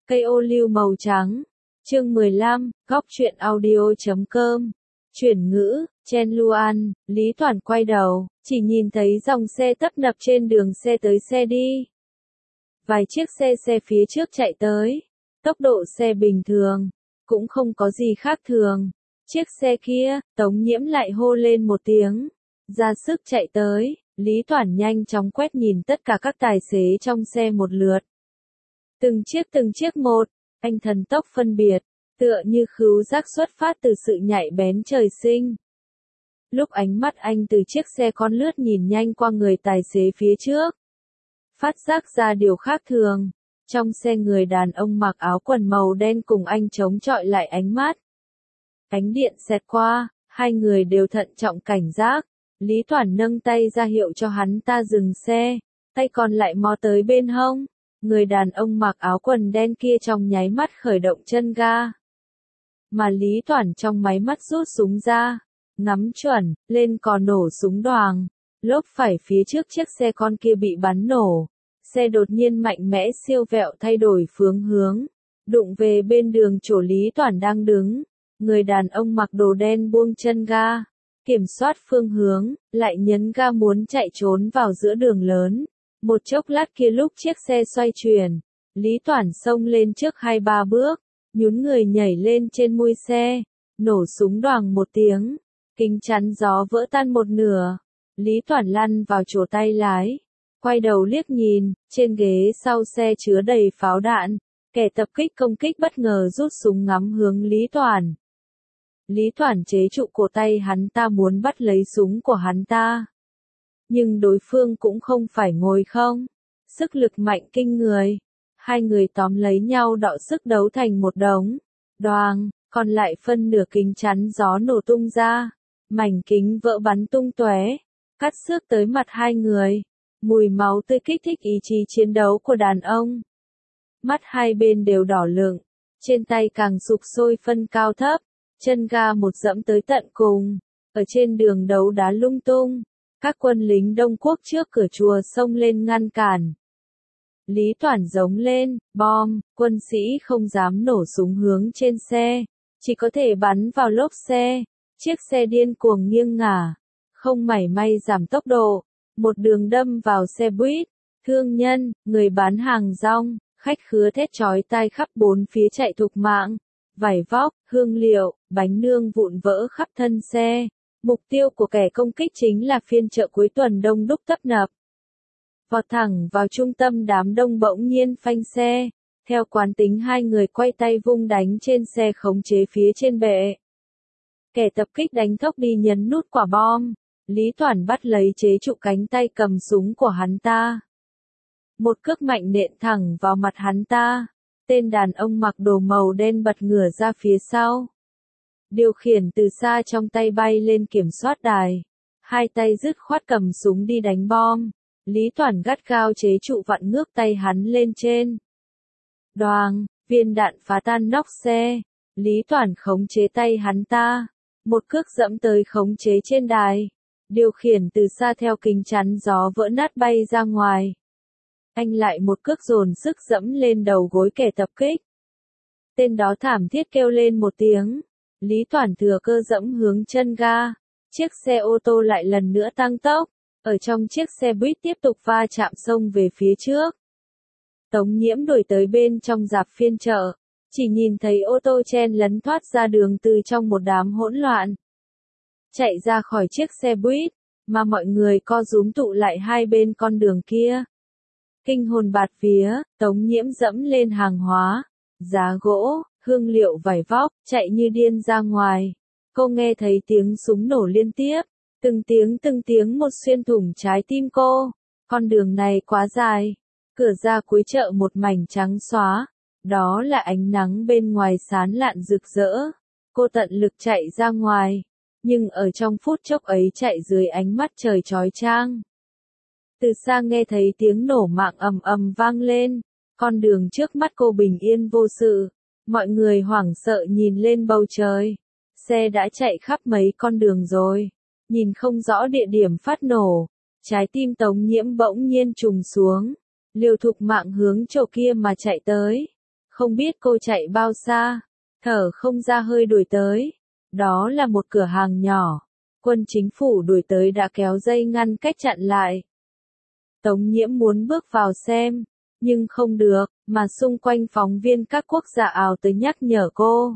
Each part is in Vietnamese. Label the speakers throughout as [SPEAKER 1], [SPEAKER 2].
[SPEAKER 1] Cây ô liu màu trắng. Chương 15, góc truyện audio.com. Chuyển ngữ, Chen Luan, Lý Toản quay đầu, chỉ nhìn thấy dòng xe tấp nập trên đường xe tới xe đi. Vài chiếc xe phía trước chạy tới, tốc độ xe bình thường, cũng không có gì khác thường. Chiếc xe kia, Tống Nhiễm lại hô lên một tiếng, ra sức chạy tới. Lý Toản nhanh chóng quét nhìn tất cả các tài xế trong xe một lượt. Từng chiếc một, anh thần tốc phân biệt, tựa như khứu giác xuất phát từ sự nhạy bén trời sinh. Lúc ánh mắt anh từ chiếc xe con lướt nhìn nhanh qua người tài xế phía trước, phát giác ra điều khác thường. Trong xe người đàn ông mặc áo quần màu đen cùng anh chống chọi lại ánh mắt. Ánh điện xẹt qua, hai người đều thận trọng cảnh giác. Lý Toản nâng tay ra hiệu cho hắn ta dừng xe, tay còn lại mò tới bên hông. Người đàn ông mặc áo quần đen kia trong nháy mắt khởi động chân ga. Mà Lý Toản trong máy mắt rút súng ra, ngắm chuẩn, lên cò nổ súng đoàng. Lốp phải phía trước chiếc xe con kia bị bắn nổ. Xe đột nhiên mạnh mẽ siêu vẹo thay đổi phương hướng, đụng về bên đường chỗ Lý Toản đang đứng. Người đàn ông mặc đồ đen buông chân ga, kiểm soát phương hướng, lại nhấn ga muốn chạy trốn vào giữa đường lớn. Một chốc lát kia lúc chiếc xe xoay chuyển, Lý Toản xông lên trước 2-3 bước, nhún người nhảy lên trên mui xe, nổ súng đoàng một tiếng, kính chắn gió vỡ tan một nửa. Lý Toản lăn vào chỗ tay lái, quay đầu liếc nhìn, trên ghế sau xe chứa đầy pháo đạn, kẻ tập kích công kích bất ngờ rút súng ngắm hướng Lý Toản. Lý Toản chế trụ cổ tay hắn ta muốn bắt lấy súng của hắn ta. Nhưng đối phương cũng không phải ngồi không. Sức lực mạnh kinh người. Hai người tóm lấy nhau đọ sức đấu thành một đống. Đoàng, còn lại phân nửa kính chắn gió nổ tung ra. Mảnh kính vỡ bắn tung tóe, cắt xước tới mặt hai người. Mùi máu tươi kích thích ý chí chiến đấu của đàn ông. Mắt hai bên đều đỏ lựng, trên tay càng sục sôi phân cao thấp. Chân ga một dẫm tới tận cùng, ở trên đường đấu đá lung tung, các quân lính Đông Quốc trước cửa chùa xông lên ngăn cản. Lý Toản giống lên, bom, quân sĩ không dám nổ súng hướng trên xe, chỉ có thể bắn vào lốp xe, chiếc xe điên cuồng nghiêng ngả, không mảy may giảm tốc độ, một đường đâm vào xe buýt, thương nhân, người bán hàng rong, khách khứa thét chói tai khắp bốn phía chạy thục mạng. Vải vóc, hương liệu, bánh nương vụn vỡ khắp thân xe. Mục tiêu của kẻ công kích chính là phiên chợ cuối tuần đông đúc tấp nập. Vọt thẳng vào trung tâm đám đông bỗng nhiên phanh xe. Theo quán tính hai người quay tay vung đánh trên xe khống chế phía trên bệ. Kẻ tập kích đánh thốc đi nhấn nút quả bom. Lý Toản bắt lấy chế trụ cánh tay cầm súng của hắn ta. Một cước mạnh nện thẳng vào mặt hắn ta. Tên đàn ông mặc đồ màu đen bật ngửa ra phía sau. Điều khiển từ xa trong tay bay lên kiểm soát đài. Hai tay dứt khoát cầm súng đi đánh bom. Lý Toản gắt gao chế trụ vặn ngước tay hắn lên trên. Đoàng, viên đạn phá tan nóc xe. Lý Toản khống chế tay hắn ta. Một cước dẫm tới khống chế trên đài. Điều khiển từ xa theo kính chắn gió vỡ nát bay ra ngoài. Anh lại một cước dồn sức dẫm lên đầu gối kẻ tập kích. Tên đó thảm thiết kêu lên một tiếng. Lý Toản thừa cơ dẫm hướng chân ga. Chiếc xe ô tô lại lần nữa tăng tốc. Ở trong chiếc xe buýt tiếp tục va chạm xông về phía trước. Tống Nhiễm đuổi tới bên trong rạp phiên chợ. Chỉ nhìn thấy ô tô chen lấn thoát ra đường từ trong một đám hỗn loạn. Chạy ra khỏi chiếc xe buýt. Mà mọi người co rúm tụ lại hai bên con đường kia. Kinh hồn bạt vía, Tống Nhiễm dẫm lên hàng hóa, giá gỗ, hương liệu vải vóc, chạy như điên ra ngoài. Cô nghe thấy tiếng súng nổ liên tiếp, từng tiếng một xuyên thủng trái tim cô. Con đường này quá dài, cửa ra cuối chợ một mảnh trắng xóa, đó là ánh nắng bên ngoài sáng lạn rực rỡ. Cô tận lực chạy ra ngoài, nhưng ở trong phút chốc ấy chạy dưới ánh mắt trời chói chang. Từ xa nghe thấy tiếng nổ mạng ầm ầm vang lên, con đường trước mắt cô bình yên vô sự, mọi người hoảng sợ nhìn lên bầu trời, xe đã chạy khắp mấy con đường rồi, nhìn không rõ địa điểm phát nổ, trái tim Tống Nhiễm bỗng nhiên trùng xuống, liều thục mạng hướng chỗ kia mà chạy tới, Không biết cô chạy bao xa, thở không ra hơi đuổi tới. Đó là một cửa hàng nhỏ. Quân chính phủ đuổi tới đã kéo dây ngăn cách chặn lại. Tống Nhiễm muốn bước vào xem, nhưng không được, mà xung quanh phóng viên các quốc gia ào tới nhắc nhở cô.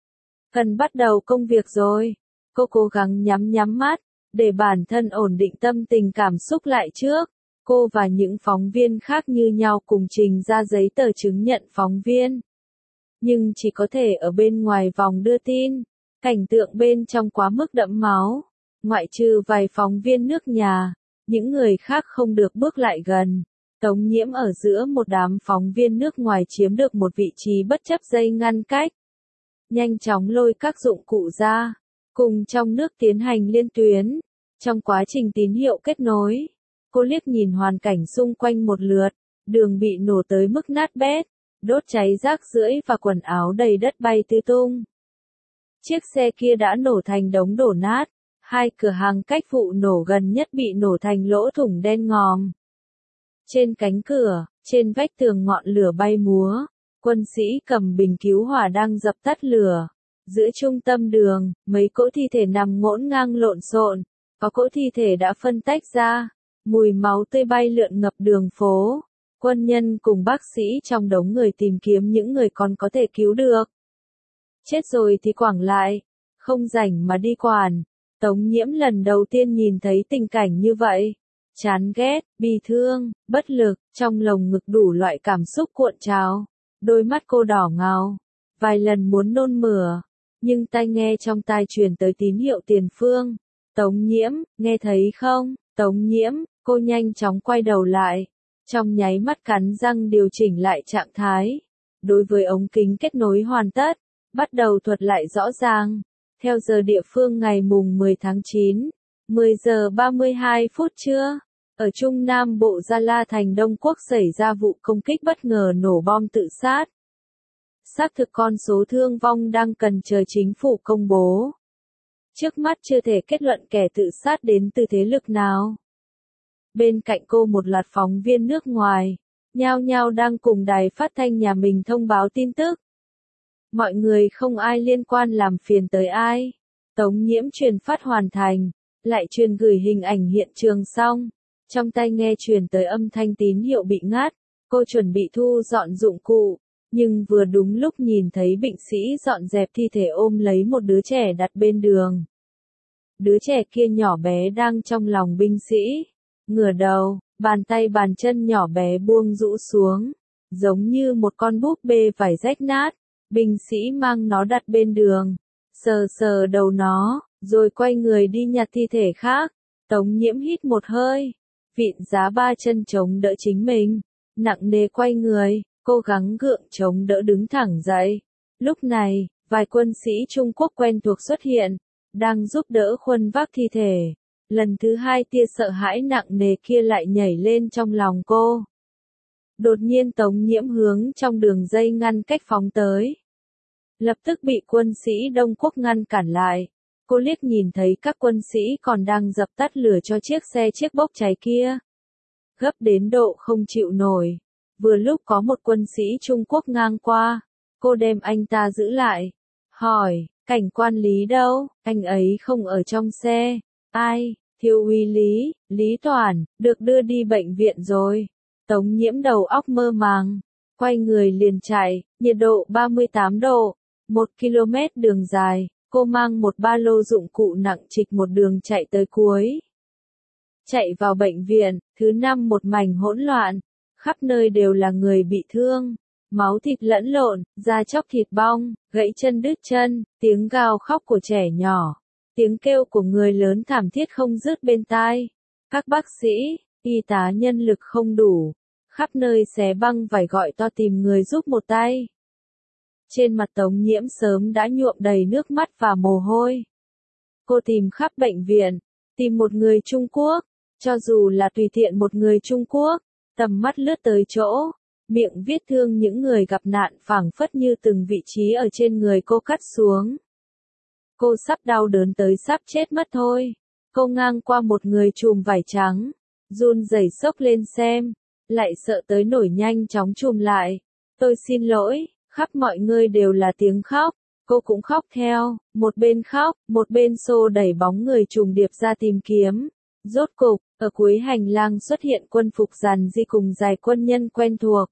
[SPEAKER 1] Cần bắt đầu công việc rồi. Cô cố gắng nhắm mắt, để bản thân ổn định tâm tình cảm xúc lại trước. Cô và những phóng viên khác như nhau cùng trình ra giấy tờ chứng nhận phóng viên. Nhưng chỉ có thể ở bên ngoài vòng đưa tin. Cảnh tượng bên trong quá mức đẫm máu. Ngoại trừ vài phóng viên nước nhà, những người khác không được bước lại gần. Tống Nhiễm ở giữa một đám phóng viên nước ngoài chiếm được một vị trí bất chấp dây ngăn cách. Nhanh chóng lôi các dụng cụ ra, cùng trong nước tiến hành liên tuyến. Trong quá trình tín hiệu kết nối, cô liếc nhìn hoàn cảnh xung quanh một lượt, đường bị nổ tới mức nát bét, đốt cháy rác rưởi và quần áo đầy đất bay tứ tung. Chiếc xe kia đã nổ thành đống đổ nát, hai cửa hàng cách vụ nổ gần nhất bị nổ thành lỗ thủng đen ngòm. Trên cánh cửa, trên vách tường ngọn lửa bay múa, quân sĩ cầm bình cứu hỏa đang dập tắt lửa. Giữa trung tâm đường, mấy cỗ thi thể nằm ngổn ngang lộn xộn, có cỗ thi thể đã phân tách ra, mùi máu tươi bay lượn ngập đường phố. Quân nhân cùng bác sĩ trong đống người tìm kiếm những người còn có thể cứu được. Chết rồi thì quẳng lại, không rảnh mà đi quản. Tống Nhiễm lần đầu tiên nhìn thấy tình cảnh như vậy. Chán ghét, bi thương, bất lực, trong lồng ngực đủ loại cảm xúc cuộn trào. Đôi mắt cô đỏ ngầu, vài lần muốn nôn mửa, nhưng tai nghe trong tai truyền tới tín hiệu tiền phương. Tống Nhiễm, nghe thấy không? Tống Nhiễm, cô nhanh chóng quay đầu lại. Trong nháy mắt cắn răng điều chỉnh lại trạng thái. Đối với ống kính kết nối hoàn tất, bắt đầu thuật lại rõ ràng. Theo giờ địa phương ngày mùng 10 tháng 9, 10 giờ 32 phút trưa, ở Trung Nam Bộ Gia La thành Đông Quốc xảy ra vụ công kích bất ngờ nổ bom tự sát. Xác thực con số thương vong đang cần chờ chính phủ công bố. Trước mắt chưa thể kết luận kẻ tự sát đến từ thế lực nào. Bên cạnh cô một loạt phóng viên nước ngoài, nhao nhao đang cùng đài phát thanh nhà mình thông báo tin tức. Mọi người không ai liên quan làm phiền tới ai. Tống Nhiễm truyền phát hoàn thành, lại truyền gửi hình ảnh hiện trường xong. Trong tai nghe truyền tới âm thanh tín hiệu bị ngắt, cô chuẩn bị thu dọn dụng cụ, nhưng vừa đúng lúc nhìn thấy binh sĩ dọn dẹp thi thể ôm lấy một đứa trẻ đặt bên đường. Đứa trẻ kia nhỏ bé đang trong lòng binh sĩ, ngửa đầu, bàn tay bàn chân nhỏ bé buông rũ xuống, giống như một con búp bê vải rách nát. Binh sĩ mang nó đặt bên đường, sờ sờ đầu nó, rồi quay người đi nhặt thi thể khác. Tống Nhiễm hít một hơi, vịn giá ba chân chống đỡ chính mình, nặng nề quay người, cố gắng gượng chống đỡ đứng thẳng dậy. Lúc này, vài quân sĩ Trung Quốc quen thuộc xuất hiện, đang giúp đỡ khuân vác thi thể. Lần thứ hai tia sợ hãi nặng nề kia lại nhảy lên trong lòng cô. Đột nhiên Tống Nhiễm hướng trong đường dây ngăn cách phóng tới. Lập tức bị quân sĩ Đông Quốc ngăn cản lại. Cô liếc nhìn thấy các quân sĩ còn đang dập tắt lửa cho chiếc bốc cháy kia. Gấp đến độ không chịu nổi. Vừa lúc có một quân sĩ Trung Quốc ngang qua. Cô đem anh ta giữ lại. Hỏi, cảnh quan Lý đâu? Anh ấy không ở trong xe. Ai? Thiếu úy Lý, Lý Toản, được đưa đi bệnh viện rồi. Tống Nhiễm đầu óc mơ màng, quay người liền chạy, nhiệt độ 38 độ, 1 km đường dài, cô mang một ba lô dụng cụ nặng trịch một đường chạy tới cuối. Chạy vào bệnh viện, thứ năm một mảnh hỗn loạn, khắp nơi đều là người bị thương, máu thịt lẫn lộn, da chóc thịt bong, gãy chân đứt chân, tiếng gào khóc của trẻ nhỏ, tiếng kêu của người lớn thảm thiết không dứt bên tai. Các bác sĩ, y tá nhân lực không đủ, khắp nơi xé băng vải gọi to tìm người giúp một tay. Trên mặt Tống Nhiễm sớm đã nhuộm đầy nước mắt và mồ hôi. Cô tìm khắp bệnh viện, tìm một người Trung Quốc, cho dù là tùy tiện một người Trung Quốc, tầm mắt lướt tới chỗ, miệng viết thương những người gặp nạn phảng phất như từng vị trí ở trên người cô cắt xuống. Cô sắp đau đớn tới sắp chết mất thôi. Cô ngang qua một người chùm vải trắng, run rẩy xốc lên xem, lại sợ tới nổi nhanh chóng chùm lại. Tôi xin lỗi, Khắp mọi nơi đều là tiếng khóc, cô cũng khóc theo, một bên khóc, một bên xô đẩy bóng người trùng điệp ra tìm kiếm. Rốt cục, ở cuối hành lang xuất hiện quân phục giản dị cùng dài quân nhân quen thuộc.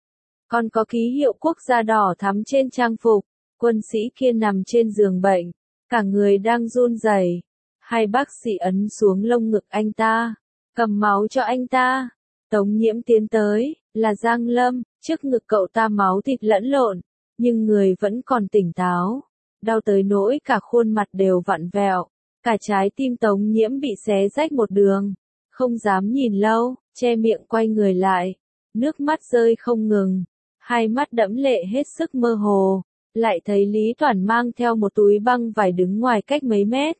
[SPEAKER 1] Còn có ký hiệu quốc gia đỏ thắm trên trang phục, quân sĩ kia nằm trên giường bệnh, cả người đang run rẩy. Hai bác sĩ ấn xuống lông ngực anh ta, cầm máu cho anh ta. Tống Nhiễm tiến tới, là Giang Lâm, trước ngực cậu ta máu thịt lẫn lộn, nhưng người vẫn còn tỉnh táo. Đau tới nỗi cả khuôn mặt đều vặn vẹo, cả trái tim Tống Nhiễm bị xé rách một đường. Không dám nhìn lâu, che miệng quay người lại, nước mắt rơi không ngừng, hai mắt đẫm lệ hết sức mơ hồ, lại thấy Lý Toản mang theo một túi băng vải đứng ngoài cách mấy mét.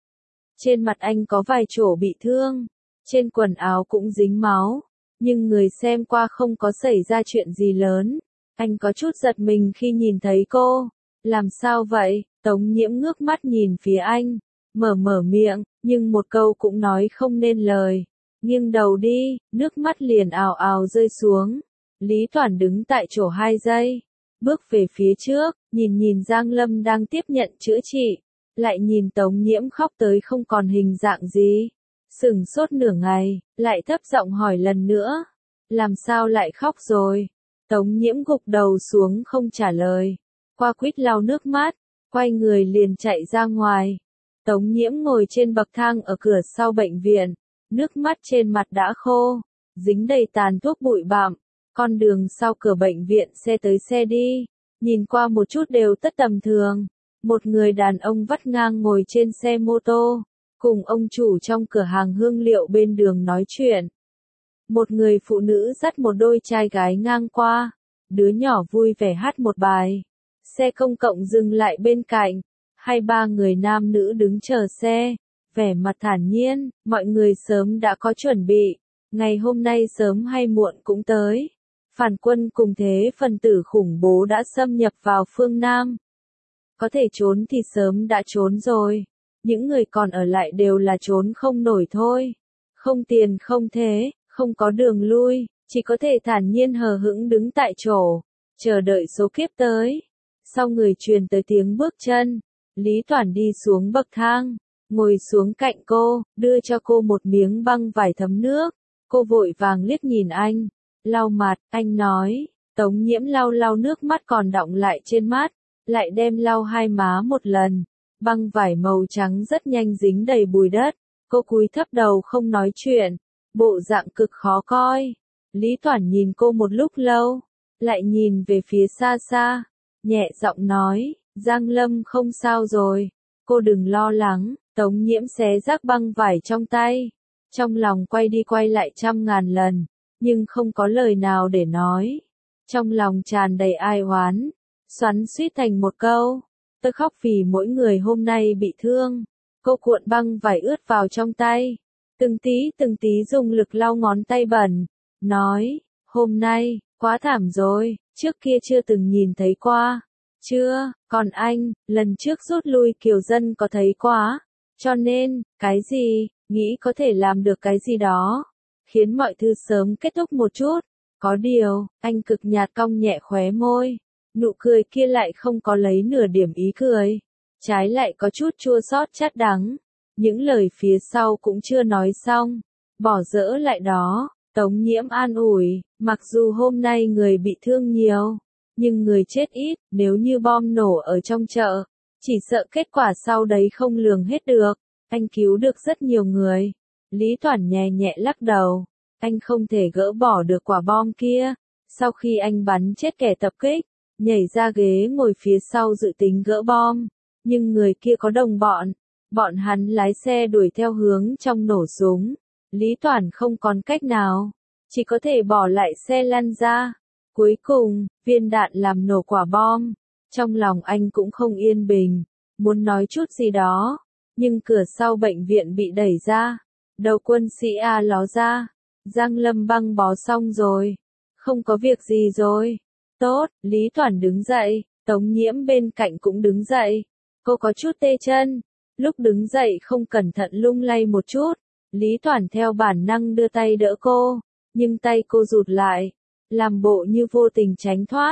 [SPEAKER 1] Trên mặt anh có vài chỗ bị thương, trên quần áo cũng dính máu, nhưng người xem qua không có xảy ra chuyện gì lớn. Anh có chút giật mình khi nhìn thấy cô. Làm sao vậy? Tống Nhiễm ngước mắt nhìn phía anh, mở miệng, nhưng một câu cũng nói không nên lời. Nghiêng đầu đi, nước mắt liền ào ào rơi xuống. Lý Toản đứng tại chỗ 2 giây, bước về phía trước, nhìn Giang Lâm đang tiếp nhận chữa trị, lại nhìn Tống Nhiễm khóc tới không còn hình dạng gì. Sửng sốt nửa ngày, lại thấp giọng hỏi lần nữa. Làm sao lại khóc rồi? Tống Nhiễm gục đầu xuống không trả lời. Qua quýt lau nước mắt, quay người liền chạy ra ngoài. Tống Nhiễm ngồi trên bậc thang ở cửa sau bệnh viện. Nước mắt trên mặt đã khô, dính đầy tàn thuốc bụi bặm. Con đường sau cửa bệnh viện xe tới xe đi, nhìn qua một chút đều tất tầm thường. Một người đàn ông vắt ngang ngồi trên xe mô tô, cùng ông chủ trong cửa hàng hương liệu bên đường nói chuyện. Một người phụ nữ dắt một đôi trai gái ngang qua, đứa nhỏ vui vẻ hát một bài. Xe công cộng dừng lại bên cạnh, 2-3 người nam nữ đứng chờ xe, vẻ mặt thản nhiên, mọi người sớm đã có chuẩn bị, ngày hôm nay sớm hay muộn cũng tới. Phản quân cùng thế phần tử khủng bố đã xâm nhập vào phương Nam. Có thể trốn thì sớm đã trốn rồi, những người còn ở lại đều là trốn không nổi thôi. Không tiền không thế, không có đường lui, chỉ có thể thản nhiên hờ hững đứng tại chỗ, chờ đợi số kiếp tới. Sau người truyền tới tiếng bước chân, Lý Toản đi xuống bậc thang, ngồi xuống cạnh cô, đưa cho cô một miếng băng vải thấm nước. Cô vội vàng liếc nhìn anh, lau mặt, anh nói. Tống Nhiễm lau nước mắt còn đọng lại trên mắt, lại đem lau hai má một lần. Băng vải màu trắng rất nhanh dính đầy bụi đất. Cô cúi thấp đầu không nói chuyện, bộ dạng cực khó coi. Lý Toản nhìn cô một lúc lâu, lại nhìn về phía xa xa, nhẹ giọng nói, Giang Lâm không sao rồi, cô đừng lo lắng. Tống Nhiễm xé rác băng vải trong tay, trong lòng quay đi quay lại 100.000 lần, nhưng không có lời nào để nói. Trong lòng tràn đầy ai oán, xoắn xuýt thành một câu, tôi khóc vì mỗi người hôm nay bị thương. Cô cuộn băng vải ướt vào trong tay, từng tí dùng lực lau ngón tay bẩn, nói, hôm nay, quá thảm rồi, trước kia chưa từng nhìn thấy qua. Chưa, còn anh, lần trước rút lui Kiều Dân có thấy quá, cho nên, cái gì, nghĩ có thể làm được cái gì đó, khiến mọi thứ sớm kết thúc một chút. Có điều, anh cực nhạt cong nhẹ khóe môi, nụ cười kia lại không có lấy nửa điểm ý cười, trái lại có chút chua xót chát đắng. Những lời phía sau cũng chưa nói xong, bỏ dỡ lại đó. Tống Nhiễm an ủi, mặc dù hôm nay người bị thương nhiều, nhưng người chết ít. Nếu như bom nổ ở trong chợ, chỉ sợ kết quả sau đấy không lường hết được. Anh cứu được rất nhiều người. Lý Toản nhẹ nhẹ lắc đầu, anh không thể gỡ bỏ được quả bom kia. Sau khi anh bắn chết kẻ tập kích, nhảy ra ghế ngồi phía sau dự tính gỡ bom, nhưng người kia có đồng bọn, bọn hắn lái xe đuổi theo hướng trong nổ súng. Lý Toản không còn cách nào, chỉ có thể bỏ lại xe lăn ra. Cuối cùng, viên đạn làm nổ quả bom. Trong lòng anh cũng không yên bình, muốn nói chút gì đó, nhưng cửa sau bệnh viện bị đẩy ra. Đầu quân sĩ A ló ra, Giang Lâm băng bó xong rồi, không có việc gì rồi. Tốt, Lý Toản đứng dậy, Tống Nhiễm bên cạnh cũng đứng dậy. Cô có chút tê chân, lúc đứng dậy không cẩn thận lung lay một chút. Lý Toản theo bản năng đưa tay đỡ cô, nhưng tay cô rụt lại, làm bộ như vô tình tránh thoát.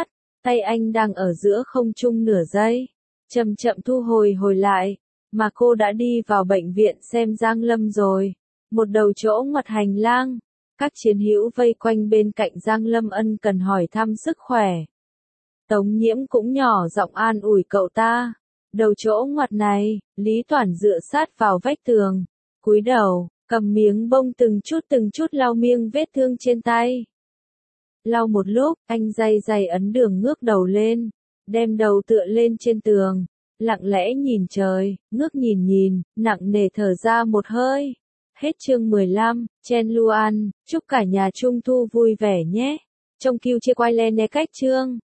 [SPEAKER 1] Tay anh đang ở giữa không trung nửa giây, chậm chậm thu hồi lại, mà cô đã đi vào bệnh viện xem Giang Lâm rồi. Một đầu chỗ ngoặt hành lang, các chiến hữu vây quanh bên cạnh Giang Lâm ân cần hỏi thăm sức khỏe. Tống Nhiễm cũng nhỏ giọng an ủi cậu ta. Đầu chỗ ngoặt này, Lý Toản dựa sát vào vách tường, cúi đầu, cầm miếng bông từng chút lau miếng vết thương trên tay. Lau một lúc, anh day ấn đường ngước đầu lên, đem đầu tựa lên trên tường, lặng lẽ nhìn trời, ngước nhìn, nặng nề thở ra một hơi. Hết chương 15, Chen Luan, chúc cả nhà Trung thu vui vẻ nhé. Trong queue chia quay lên cách chương.